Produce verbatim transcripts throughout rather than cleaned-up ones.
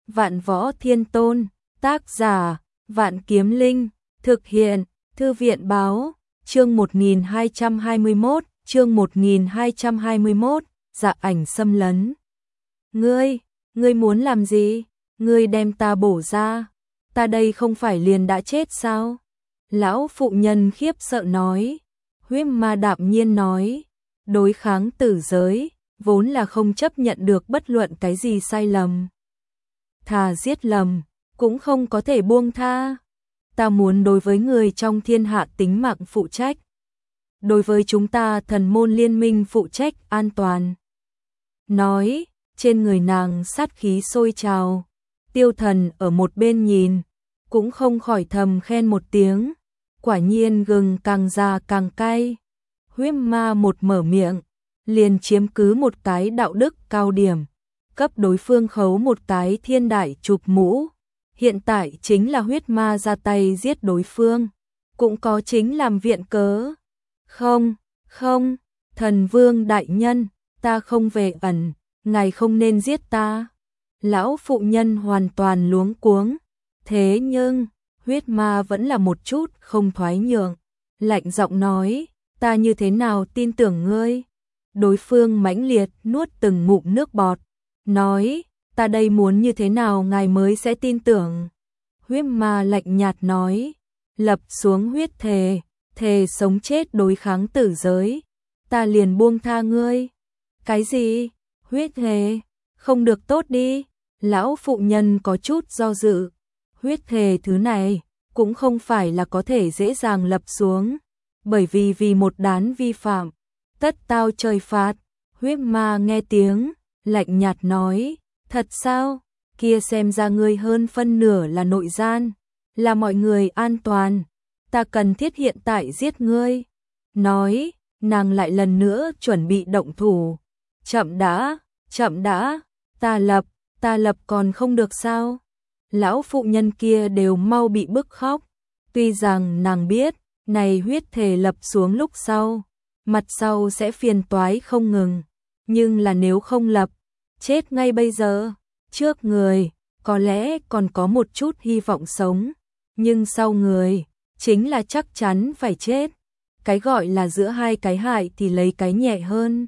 Vạn Võ Thiên Tôn, tác giả, Vạn Kiếm Linh, thực hiện, Thư viện báo, chương một nghìn hai trăm hai mươi mốt, chương một nghìn hai trăm hai mươi mốt, dạ ảnh xâm lấn. Ngươi, ngươi muốn làm gì? Ngươi đem ta bổ ra, ta đây không phải liền đã chết sao? Lão phụ nhân khiếp sợ nói, huyết ma đạm nhiên nói, đối kháng tử giới, vốn là không chấp nhận được bất luận cái gì sai lầm. Thà giết lầm, cũng không có thể buông tha. Ta muốn đối với người trong thiên hạ tính mạng phụ trách. Đối với chúng ta thần môn liên minh phụ trách an toàn. Nói, trên người nàng sát khí sôi trào. Tiêu Thần ở một bên nhìn, cũng không khỏi thầm khen một tiếng. Quả nhiên gừng càng già càng cay. Huyết ma một mở miệng, liền chiếm cứ một cái đạo đức cao điểm, cấp đối phương khấu một cái thiên đại chụp mũ. Hiện tại chính là huyết ma ra tay giết đối phương, cũng có chính làm viện cớ. Không, không, thần vương đại nhân, ta không về ẩn, ngài không nên giết ta. Lão phụ nhân hoàn toàn luống cuống, thế nhưng, huyết ma vẫn là một chút không thoái nhượng, lạnh giọng nói, ta như thế nào tin tưởng ngươi? Đối phương mãnh liệt nuốt từng ngụm nước bọt, nói, ta đây muốn như thế nào ngài mới sẽ tin tưởng? Huyết ma lạnh nhạt nói, lập xuống huyết thề, thề sống chết đối kháng tử giới, ta liền buông tha ngươi. Cái gì? Huyết thề? Không được tốt đi. Lão phụ nhân có chút do dự. Huyết thề thứ này cũng không phải là có thể dễ dàng lập xuống, bởi vì vì một đán vi phạm, tất tao trời phạt. Huyết ma nghe tiếng, lạnh nhạt nói, thật sao? Kia xem ra ngươi hơn phân nửa là nội gian, là mọi người an toàn, ta cần thiết hiện tại giết ngươi. Nói, nàng lại lần nữa chuẩn bị động thủ. Chậm đã, chậm đã, ta lập, ta lập còn không được sao? Lão phụ nhân kia đều mau bị bức khóc. Tuy rằng nàng biết, này huyết thề lập xuống lúc sau, mặt sau sẽ phiền toái không ngừng, nhưng là nếu không lập, chết ngay bây giờ. Trước người, có lẽ còn có một chút hy vọng sống, nhưng sau người, chính là chắc chắn phải chết. Cái gọi là giữa hai cái hại thì lấy cái nhẹ hơn.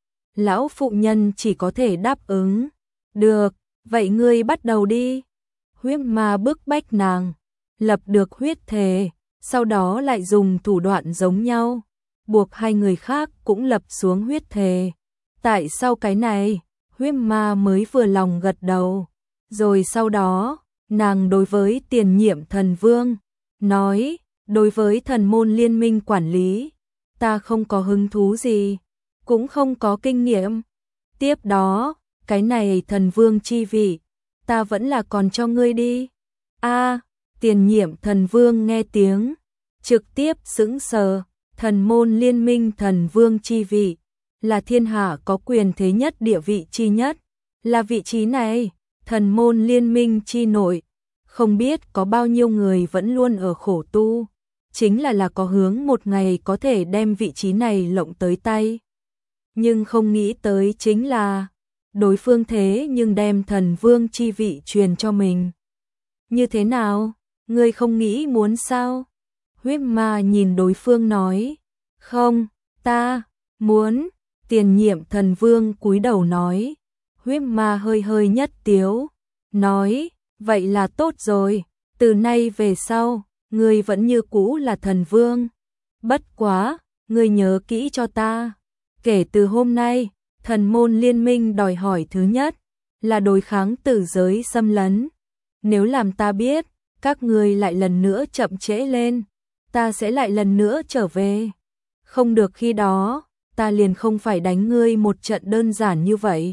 Lão phụ nhân chỉ có thể đáp ứng. Được, vậy ngươi bắt đầu đi. Huyết ma bức bách nàng, lập được huyết thề, sau đó lại dùng thủ đoạn giống nhau, buộc hai người khác cũng lập xuống huyết thề. Tại sao cái này? Huyết ma mới vừa lòng gật đầu. Rồi sau đó, nàng đối với tiền nhiệm thần vương, nói, đối với thần môn liên minh quản lý, ta không có hứng thú gì, cũng không có kinh nghiệm. Tiếp đó, cái này thần vương chi vị, ta vẫn là còn cho ngươi đi. A, tiền nhiệm thần vương nghe tiếng, trực tiếp sững sờ, thần môn liên minh thần vương chi vị, là thiên hạ có quyền thế nhất địa vị chi nhất, là vị trí này, thần môn liên minh chi nội, không biết có bao nhiêu người vẫn luôn ở khổ tu, chính là là có hướng một ngày có thể đem vị trí này lộng tới tay. Nhưng không nghĩ tới chính là, đối phương thế nhưng đem thần vương chi vị truyền cho mình. Như thế nào? Ngươi không nghĩ muốn sao? Huyết ma nhìn đối phương nói, không, ta muốn. Tiền nhiệm thần vương cúi đầu nói, huyết ma hơi hơi nhất tiếu, nói, vậy là tốt rồi, từ nay về sau, ngươi vẫn như cũ là thần vương. Bất quá, ngươi nhớ kỹ cho ta, kể từ hôm nay, thần môn liên minh đòi hỏi thứ nhất, là đối kháng tử giới xâm lấn. Nếu làm ta biết, các ngươi lại lần nữa chậm trễ lên, ta sẽ lại lần nữa trở về. Không được khi đó, ta liền không phải đánh ngươi một trận đơn giản như vậy,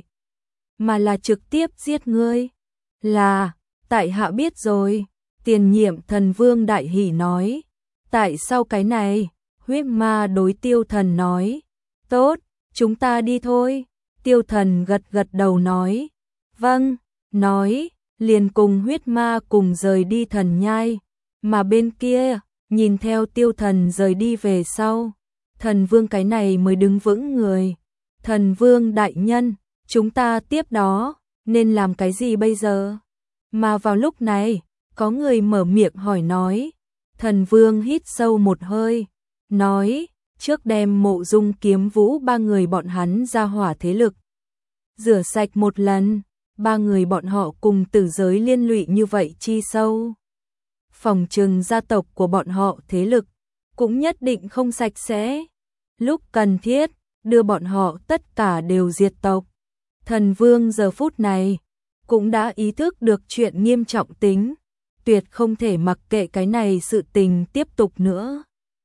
mà là trực tiếp giết ngươi. Là, tại hạ biết rồi. Tiền nhiệm thần vương đại hỉ nói. Tại sao cái này? Huyết ma đối Tiêu Thần nói. Tốt, chúng ta đi thôi. Tiêu Thần gật gật đầu nói. Vâng, nói, liền cùng huyết ma cùng rời đi thần nhai. Mà bên kia, nhìn theo Tiêu Thần rời đi về sau, thần vương cái này mới đứng vững người. Thần vương đại nhân, chúng ta tiếp đó, nên làm cái gì bây giờ? Mà vào lúc này, có người mở miệng hỏi nói. Thần Vương hít sâu một hơi, nói, trước đem Mộ Dung Kiếm Vũ ba người bọn hắn ra hỏa thế lực. Rửa sạch một lần, ba người bọn họ cùng tử giới liên lụy như vậy chi sâu. Phòng trừng gia tộc của bọn họ thế lực, cũng nhất định không sạch sẽ. Lúc cần thiết, đưa bọn họ tất cả đều diệt tộc. Thần Vương giờ phút này, cũng đã ý thức được chuyện nghiêm trọng tính, tuyệt không thể mặc kệ cái này sự tình tiếp tục nữa.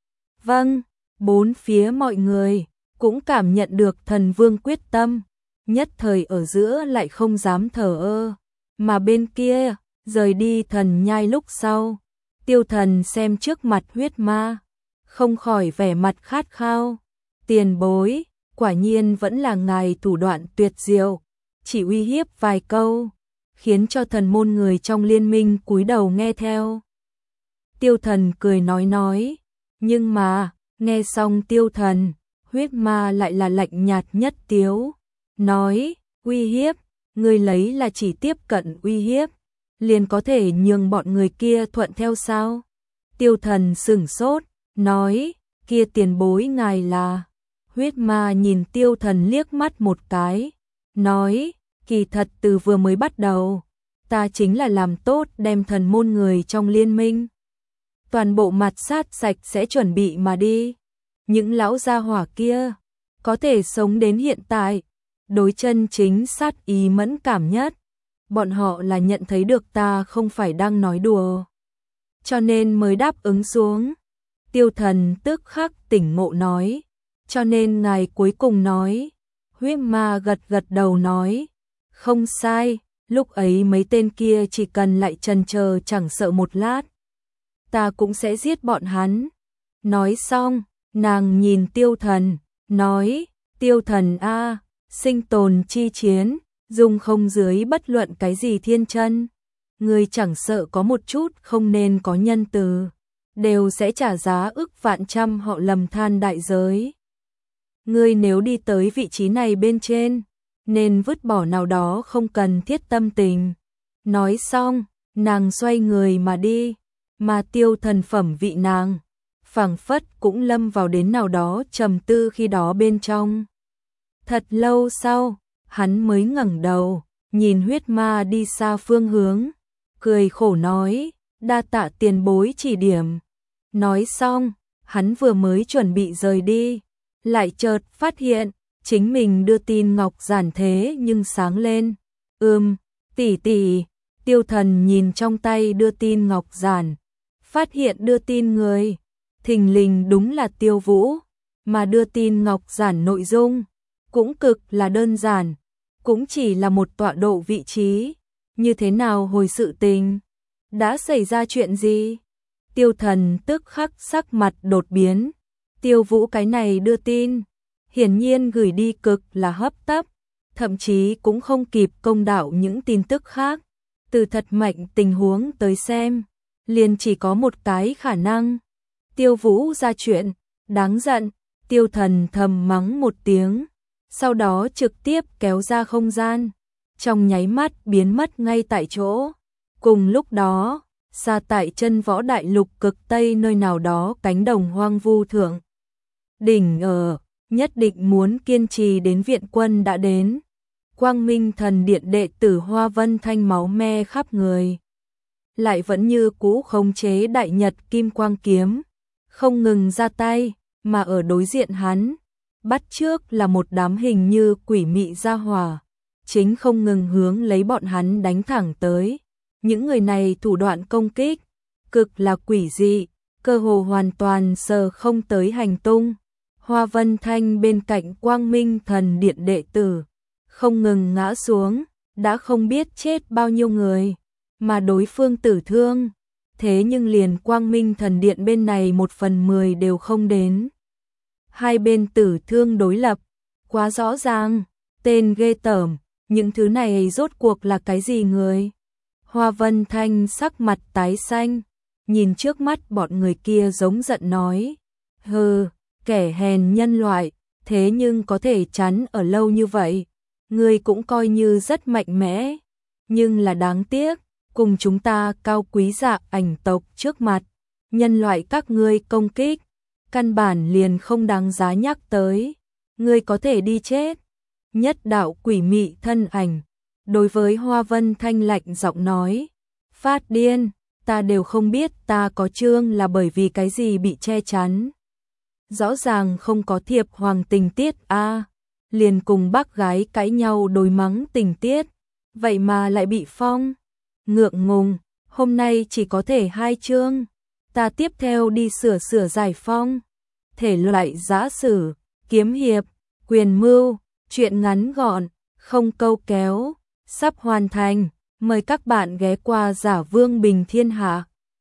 Vâng, bốn phía mọi người cũng cảm nhận được Thần Vương quyết tâm, nhất thời ở giữa lại không dám thờ ơ, mà bên kia, rời đi thần nhai lúc sau, Tiêu Thần xem trước mặt huyết ma, không khỏi vẻ mặt khát khao. Tiền bối, quả nhiên vẫn là ngài thủ đoạn tuyệt diệu, chỉ uy hiếp vài câu, khiến cho thần môn người trong liên minh cúi đầu nghe theo. Tiêu Thần cười nói nói, nhưng mà, nghe xong Tiêu Thần, huyết ma lại là lạnh nhạt nhất tiếu, nói, uy hiếp, người lấy là chỉ tiếp cận uy hiếp, liền có thể nhường bọn người kia thuận theo sao? Tiêu Thần sửng sốt, nói, kia tiền bối ngài là. Huyết ma nhìn Tiêu Thần liếc mắt một cái, nói, kỳ thật từ vừa mới bắt đầu, ta chính là làm tốt đem thần môn người trong liên minh. Toàn bộ mặt sát sạch sẽ chuẩn bị mà đi. Những lão gia hỏa kia, có thể sống đến hiện tại, đối chân chính sát ý mẫn cảm nhất. Bọn họ là nhận thấy được ta không phải đang nói đùa, cho nên mới đáp ứng xuống. Tiêu Thần tức khắc tỉnh ngộ nói, cho nên ngài cuối cùng nói. Huyết ma gật gật đầu nói, không sai, lúc ấy mấy tên kia chỉ cần lại chần chờ chẳng sợ một lát, ta cũng sẽ giết bọn hắn. Nói xong, nàng nhìn Tiêu Thần, nói, Tiêu Thần a, sinh tồn chi chiến, dùng không dưới bất luận cái gì thiên chân. Người chẳng sợ có một chút không nên có nhân từ, đều sẽ trả giá ức vạn trăm họ lầm than đại giới. Ngươi nếu đi tới vị trí này bên trên, nên vứt bỏ nào đó không cần thiết tâm tình. Nói xong, nàng xoay người mà đi, mà Tiêu Thần phẩm vị nàng, phảng phất cũng lâm vào đến nào đó trầm tư khi đó bên trong. Thật lâu sau, hắn mới ngẩng đầu, nhìn huyết ma đi xa phương hướng, cười khổ nói, đa tạ tiền bối chỉ điểm. Nói xong, hắn vừa mới chuẩn bị rời đi, lại chợt phát hiện, chính mình đưa tin ngọc giản thế nhưng sáng lên. Ừm, tỷ tỷ. Tiêu Thần nhìn trong tay đưa tin ngọc giản, phát hiện đưa tin người, thình lình đúng là Tiêu Vũ, mà đưa tin ngọc giản nội dung, cũng cực là đơn giản, cũng chỉ là một tọa độ vị trí, như thế nào hồi sự tình, đã xảy ra chuyện gì? Tiêu Thần tức khắc sắc mặt đột biến, Tiêu Vũ cái này đưa tin, hiển nhiên gửi đi cực là hấp tấp, thậm chí cũng không kịp công đạo những tin tức khác, từ thật mệnh tình huống tới xem, liền chỉ có một cái khả năng, Tiêu Vũ ra chuyện, đáng giận. Tiêu Thần thầm mắng một tiếng, sau đó trực tiếp kéo ra không gian, trong nháy mắt biến mất ngay tại chỗ. Cùng lúc đó, xa tại chân võ đại lục cực tây nơi nào đó cánh đồng hoang vu thượng. Đỉnh ở, nhất định muốn kiên trì đến viện quân đã đến. Quang Minh Thần Điện đệ tử Hoa Vân Thanh máu me khắp người, lại vẫn như cũ khống chế đại nhật kim quang kiếm, không ngừng ra tay, mà ở đối diện hắn, bắt trước là một đám hình như quỷ mị gia hỏa, chính không ngừng hướng lấy bọn hắn đánh thẳng tới. Những người này thủ đoạn công kích, cực là quỷ dị, cơ hồ hoàn toàn sờ không tới hành tung. Hoa Vân Thanh bên cạnh Quang Minh Thần Điện đệ tử, không ngừng ngã xuống, đã không biết chết bao nhiêu người, mà đối phương tử thương, thế nhưng liền Quang Minh Thần Điện bên này một phần mười đều không đến. Hai bên tử thương đối lập, quá rõ ràng, tên ghê tởm, những thứ này rốt cuộc là cái gì người? Hoa Vân Thanh sắc mặt tái xanh, nhìn trước mắt bọn người kia giống giận nói, hừ, kẻ hèn nhân loại, thế nhưng có thể chắn ở lâu như vậy, người cũng coi như rất mạnh mẽ, nhưng là đáng tiếc, cùng chúng ta cao quý dạ ảnh tộc trước mặt, nhân loại các ngươi công kích, căn bản liền không đáng giá nhắc tới, ngươi có thể đi chết. Nhất đạo quỷ mị thân ảnh, đối với Hoa Vân Thanh lạnh giọng nói, phát điên, ta đều không biết ta có chương là bởi vì cái gì bị che chắn. Rõ ràng không có thiệp hoàng tình tiết a, liền cùng bác gái cãi nhau đối mắng tình tiết, vậy mà lại bị phong. Ngượng ngùng, hôm nay chỉ có thể hai chương, ta tiếp theo đi sửa sửa giải phong. Thể loại giã sử, kiếm hiệp, quyền mưu, truyện ngắn gọn, không câu kéo, sắp hoàn thành, mời các bạn ghé qua Giả Vương Bình Thiên Hạ.